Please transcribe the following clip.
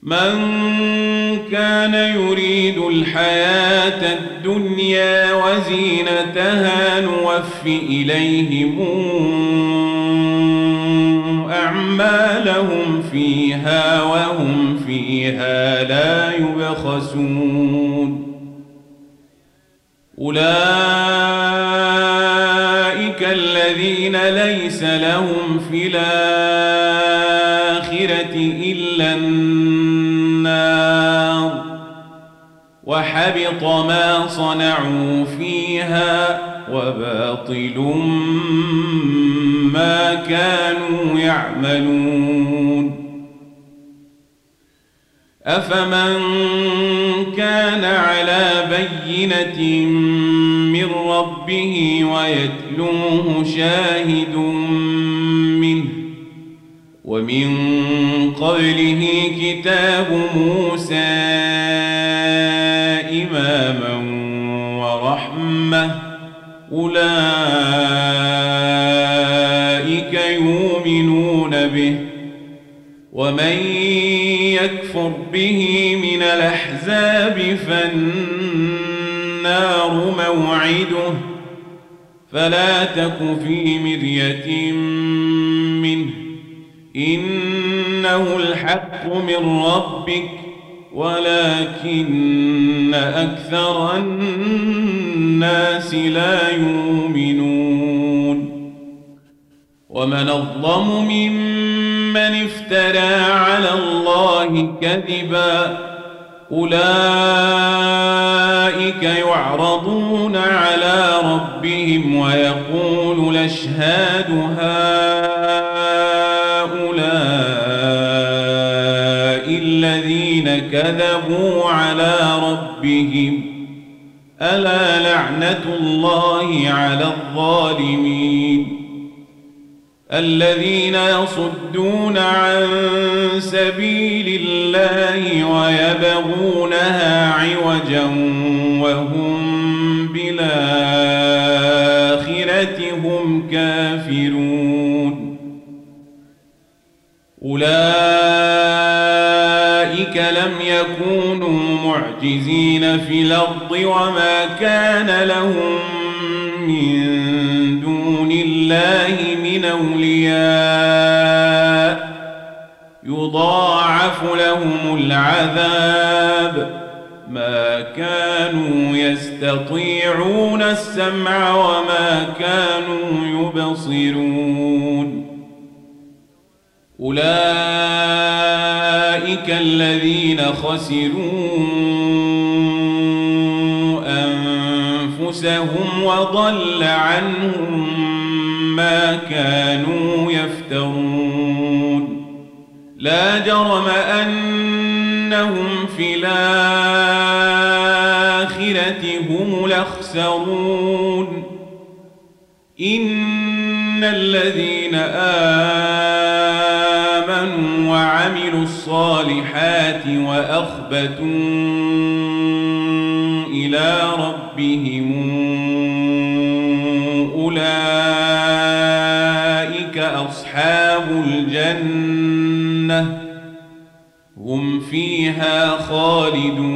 من كان يريد الحياة الدنيا وزينتها نوف إليهم أعمالهم فيها وهم فيها لا يبخسون أولئك الذين ليس لهم في الآخرة إلا النار وحبط ما صنعوا فيها وباطل ما كانوا يعملون أفمن كان على بينة من ربه ويتلوه شاهد منه ومن قبله كتاب موسى إماما ورحمة أولئك يؤمنون به ومن يكفر به من الأحزاب فالنار موعده فلا تك في مرية منه إنه الحق من ربك ولكن أكثر الناس لا يؤمنون ومن أظلم ممن افترى على الله كذبا أولئك يعرضون على ربهم ويقول الأشهاد هؤلاء الذين كذبوا على ربهم ألا لعنة الله على الظالمين الذين يصدون عن سبيل الله ويبغونها عوجا وهم بالآخرة هم كافرون أولئك لم يكونوا معجزين في الأرض وما كان لهم من دون الله من أولياء يضاعف لهم العذاب ما كانوا يستطيعون السمع وما كانوا يبصرون أولئك الذين خسروا أنفسهم وضل عنهم ما كانوا يفترون لا جرم أنهم في الآخرة هم الأخسرون إن الذين آمنوا وعملوا الصالحات وأخبتوا إلى ربهم أولئك أصحاب الجنة هم فيها خالدون